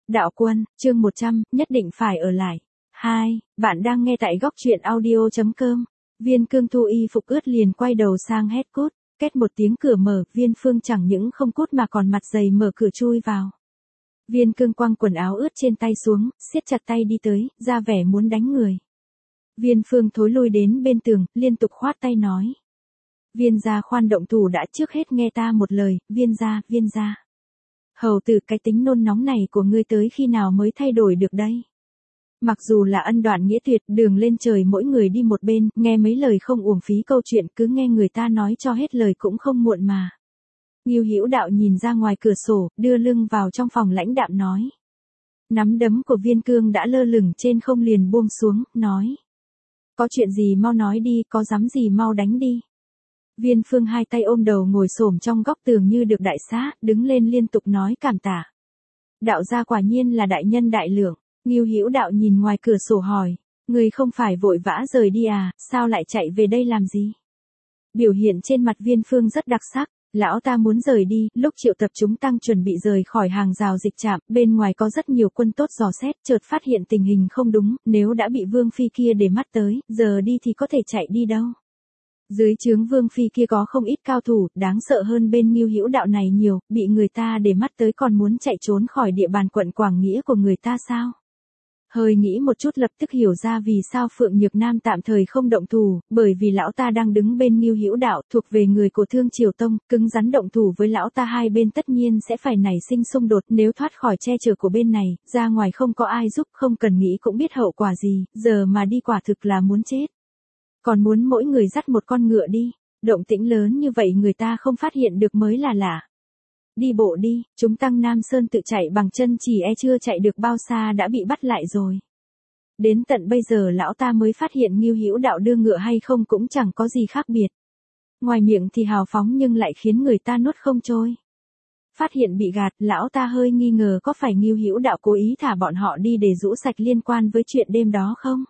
Đạo Quân, chương 100, nhất định phải ở lại. 2. Bạn đang nghe tại góc truyện audio.com. Viên Cương thu y phục ướt liền quay đầu sang hét cút. Két một tiếng cửa mở, Viên Phương chẳng những không cút mà còn mặt dày mở cửa chui vào. Viên Cương quăng quần áo ướt trên tay xuống, siết chặt tay đi tới, ra vẻ muốn đánh người. Viên Phương thối lui đến bên tường, liên tục khoát tay nói. Viên gia khoan động thủ đã, trước hết nghe ta một lời, viên gia. Hầu tử, cái tính nôn nóng này của ngươi tới khi nào mới thay đổi được đây? Mặc dù là ân đoạn nghĩa tuyệt, đường lên trời mỗi người đi một bên, nghe mấy lời không uổng phí câu chuyện, cứ nghe người ta nói cho hết lời cũng không muộn mà. Ngưu Hữu Đạo nhìn ra ngoài cửa sổ, đưa lưng vào trong phòng lãnh đạm nói. Nắm đấm của Viên Cương đã lơ lửng trên không liền buông xuống, nói. Có chuyện gì mau nói đi, có dám gì mau đánh đi. Viên Phương hai tay ôm đầu ngồi xổm trong góc tường như được đại xá, đứng lên liên tục nói cảm tạ. Đạo gia quả nhiên là đại nhân đại lượng. Ngưu Hữu Đạo nhìn ngoài cửa sổ hỏi, người không phải vội vã rời đi à, sao lại chạy về đây làm gì? Biểu hiện trên mặt Viên Phương rất đặc sắc, lão ta muốn rời đi, lúc Triệu Tập chúng tăng chuẩn bị rời khỏi hàng rào dịch trạm, bên ngoài có rất nhiều quân tốt dò xét, chợt phát hiện tình hình không đúng, nếu đã bị Vương Phi kia để mắt tới, giờ đi thì có thể chạy đi đâu. Dưới trướng Vương Phi kia có không ít cao thủ, đáng sợ hơn bên Ngưu Hữu Đạo này nhiều, bị người ta để mắt tới còn muốn chạy trốn khỏi địa bàn quận Quảng Nghĩa của người ta sao? Hơi nghĩ một chút lập tức hiểu ra vì sao Phượng Nhược Nam tạm thời không động thủ, bởi vì lão ta đang đứng bên Ngưu Hữu Đạo, thuộc về người của Thương Triều Tông, cứng rắn động thủ với lão ta hai bên tất nhiên sẽ phải nảy sinh xung đột, nếu thoát khỏi che chở của bên này, ra ngoài không có ai giúp, không cần nghĩ cũng biết hậu quả gì, giờ mà đi quả thực là muốn chết. Còn muốn mỗi người dắt một con ngựa đi, động tĩnh lớn như vậy người ta không phát hiện được mới là lạ. Đi bộ đi, chúng tăng Nam Sơn tự chạy bằng chân chỉ chưa chạy được bao xa đã bị bắt lại rồi. Đến tận bây giờ lão ta mới phát hiện Ngưu Hữu Đạo đưa ngựa hay không cũng chẳng có gì khác biệt. Ngoài miệng thì hào phóng nhưng lại khiến người ta nuốt không trôi. Phát hiện bị gạt, lão ta hơi nghi ngờ có phải Ngưu Hữu Đạo cố ý thả bọn họ đi để rũ sạch liên quan với chuyện đêm đó không?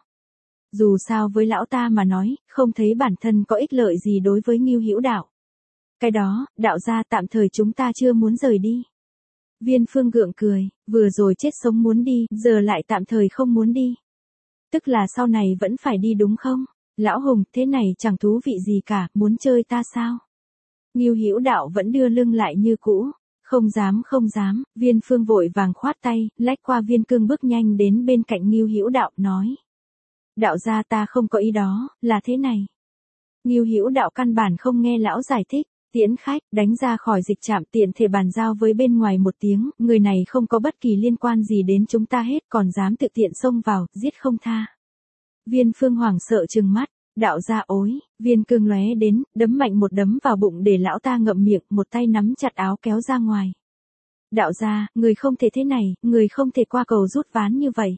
Dù sao với lão ta mà nói, không thấy bản thân có ích lợi gì đối với Ngưu Hữu Đạo. Cái đó, đạo gia tạm thời chúng ta chưa muốn rời đi. Viên Phương gượng cười, vừa rồi chết sống muốn đi, giờ lại tạm thời không muốn đi. Tức là sau này vẫn phải đi đúng không? Lão Hùng, thế này chẳng thú vị gì cả, muốn chơi ta sao? Ngưu Hữu Đạo vẫn đưa lưng lại như cũ. Không dám, Viên Phương vội vàng khoát tay, lách qua Viên Cương bước nhanh đến bên cạnh Ngưu Hữu Đạo, nói. Đạo gia ta không có ý đó, là thế này. Ngưu Hữu Đạo căn bản không nghe lão giải thích. Tiễn khách, đánh ra khỏi dịch trạm, tiện thể bàn giao với bên ngoài một tiếng, người này không có bất kỳ liên quan gì đến chúng ta hết, còn dám tự tiện xông vào, giết không tha. Viên Phương hoảng sợ trừng mắt, đạo gia ối, Viên Cương lóe đến, đấm mạnh một đấm vào bụng để lão ta ngậm miệng, một tay nắm chặt áo kéo ra ngoài. Đạo gia, người không thể thế này, người không thể qua cầu rút ván như vậy.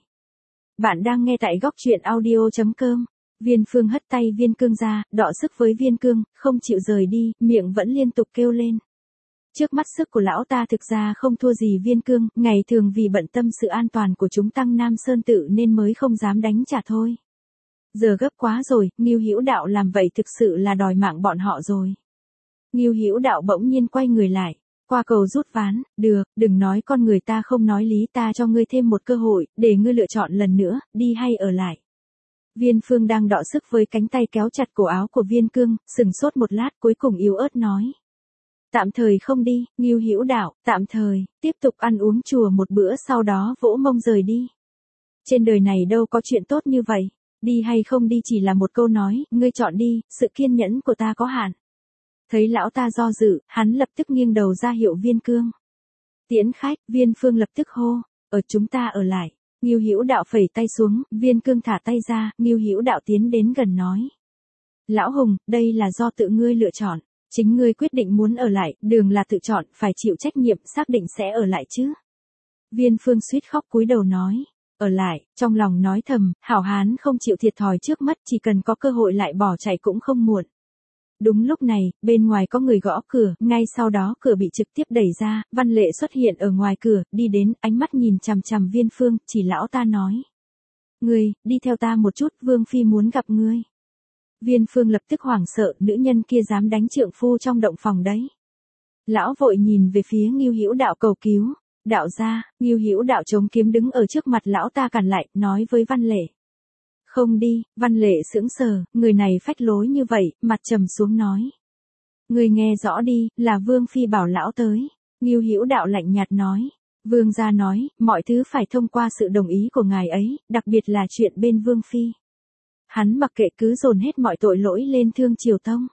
Bạn đang nghe tại góc truyện audio.com. Viên Phương hất tay Viên Cương ra, đọ sức với Viên Cương, không chịu rời đi, miệng vẫn liên tục kêu lên. Trước mắt sức của lão ta thực ra không thua gì Viên Cương, ngày thường vì bận tâm sự an toàn của chúng tăng Nam Sơn tự nên mới không dám đánh trả thôi. Giờ gấp quá rồi, Ngưu Hữu Đạo làm vậy thực sự là đòi mạng bọn họ rồi. Ngưu Hữu Đạo bỗng nhiên quay người lại, qua cầu rút ván, được, đừng nói con người ta không nói lý, ta cho ngươi thêm một cơ hội, để ngươi lựa chọn lần nữa, đi hay ở lại. Viên Phương đang đọ sức với cánh tay kéo chặt cổ áo của Viên Cương, sừng sốt một lát cuối cùng yếu ớt nói. Tạm thời không đi, Ngưu Hữu Đạo, tạm thời, tiếp tục ăn uống chùa một bữa sau đó vỗ mông rời đi. Trên đời này đâu có chuyện tốt như vậy, đi hay không đi chỉ là một câu nói, ngươi chọn đi, sự kiên nhẫn của ta có hạn. Thấy lão ta do dự, hắn lập tức nghiêng đầu ra hiệu Viên Cương. Tiễn khách, Viên Phương lập tức hô, chúng ta ở lại. Ngưu Hữu Đạo phẩy tay xuống, Viên Cương thả tay ra, Ngưu Hữu Đạo tiến đến gần nói. Lão Hùng, đây là do tự ngươi lựa chọn, chính ngươi quyết định muốn ở lại, đường là tự chọn, phải chịu trách nhiệm, xác định sẽ ở lại chứ. Viên Phương suýt khóc cúi đầu nói, ở lại, trong lòng nói thầm, hảo hán không chịu thiệt thòi trước mắt, chỉ cần có cơ hội lại bỏ chạy cũng không muộn. Đúng lúc này, bên ngoài có người gõ cửa, ngay sau đó cửa bị trực tiếp đẩy ra, Văn Lệ xuất hiện ở ngoài cửa, đi đến, ánh mắt nhìn chằm chằm Viên Phương, chỉ lão ta nói. Ngươi, đi theo ta một chút, Vương Phi muốn gặp ngươi. Viên Phương lập tức hoảng sợ, nữ nhân kia dám đánh trượng phu trong động phòng đấy. Lão vội nhìn về phía Ngưu Hữu Đạo cầu cứu, Đạo gia, Ngưu Hữu Đạo chống kiếm đứng ở trước mặt lão ta cản lại, nói với Văn Lệ. Không đi, Văn Lệ sững sờ, người này phách lối như vậy, mặt trầm xuống nói. Ngươi nghe rõ đi, là Vương Phi bảo lão tới. Ngưu Hữu Đạo lạnh nhạt nói. Vương gia nói, mọi thứ phải thông qua sự đồng ý của ngài ấy, đặc biệt là chuyện bên Vương Phi. Hắn mặc kệ cứ dồn hết mọi tội lỗi lên Thương Triều Tông.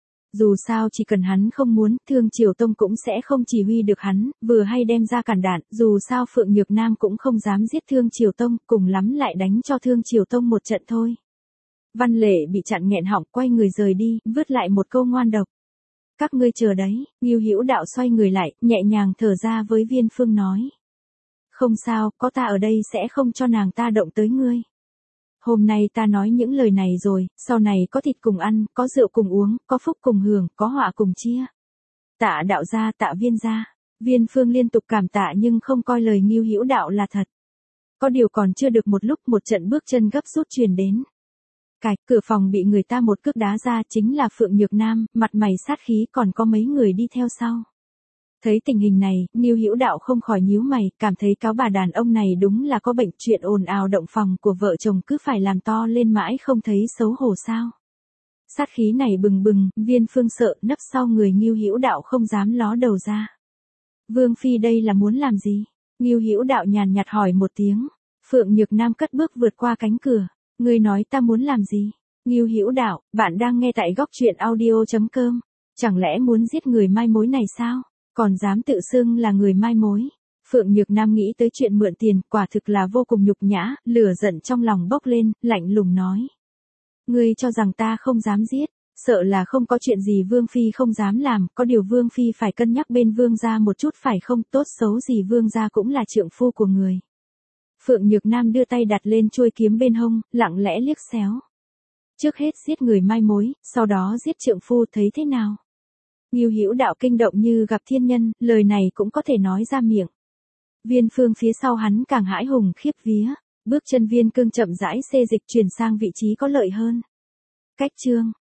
Dù sao chỉ cần hắn không muốn, Thương Triều Tông cũng sẽ không chỉ huy được hắn, vừa hay đem ra cản đạn, dù sao Phượng Nhược Nam cũng không dám giết Thương Triều Tông, cùng lắm lại đánh cho Thương Triều Tông một trận thôi. Văn Lệ bị chặn nghẹn họng, quay người rời đi, vứt lại một câu ngoan độc. Các ngươi chờ đấy, Ngưu Hữu Đạo xoay người lại, nhẹ nhàng thở ra với Viên Phương nói. Không sao, có ta ở đây sẽ không cho nàng ta động tới ngươi. Hôm nay ta nói những lời này rồi, sau này có thịt cùng ăn, có rượu cùng uống, có phúc cùng hưởng, có họa cùng chia. Tạ đạo gia, tạ Viên gia. Viên Phương liên tục cảm tạ nhưng không coi lời Ngưu Hữu Đạo là thật. Có điều còn chưa được một lúc, một trận bước chân gấp rút truyền đến. Cạch, cửa phòng bị người ta một cước đá ra, chính là Phượng Nhược Nam, mặt mày sát khí, còn có mấy người đi theo sau. Thấy tình hình này, Ngưu Hữu Đạo không khỏi nhíu mày, cảm thấy cáo bà đàn ông này đúng là có bệnh, chuyện ồn ào động phòng của vợ chồng cứ phải làm to lên mãi không thấy xấu hổ sao. Sát khí này bừng bừng, Viên Phương sợ nấp sau người Ngưu Hữu Đạo không dám ló đầu ra. Vương Phi đây là muốn làm gì? Ngưu Hữu Đạo nhàn nhạt hỏi một tiếng. Phượng Nhược Nam cất bước vượt qua cánh cửa. Ngươi nói ta muốn làm gì? Ngưu Hữu Đạo, bạn đang nghe tại góc truyện audio.com. Chẳng lẽ muốn giết người mai mối này sao? Còn dám tự xưng là người mai mối. Phượng Nhược Nam nghĩ tới chuyện mượn tiền, quả thực là vô cùng nhục nhã, lửa giận trong lòng bốc lên, lạnh lùng nói. Ngươi cho rằng ta không dám giết, sợ là không có chuyện gì Vương Phi không dám làm, có điều Vương Phi phải cân nhắc bên Vương gia một chút phải không, tốt xấu gì Vương gia cũng là trượng phu của người. Phượng Nhược Nam đưa tay đặt lên chuôi kiếm bên hông, lặng lẽ liếc xéo. Trước hết giết người mai mối, sau đó giết trượng phu thấy thế nào? Ngưu Hữu Đạo kinh động như gặp thiên nhân, lời này cũng có thể nói ra miệng. Viên Phương phía sau hắn càng hãi hùng khiếp vía, bước chân Viên Cương chậm rãi xê dịch chuyển sang vị trí có lợi hơn. Cách chương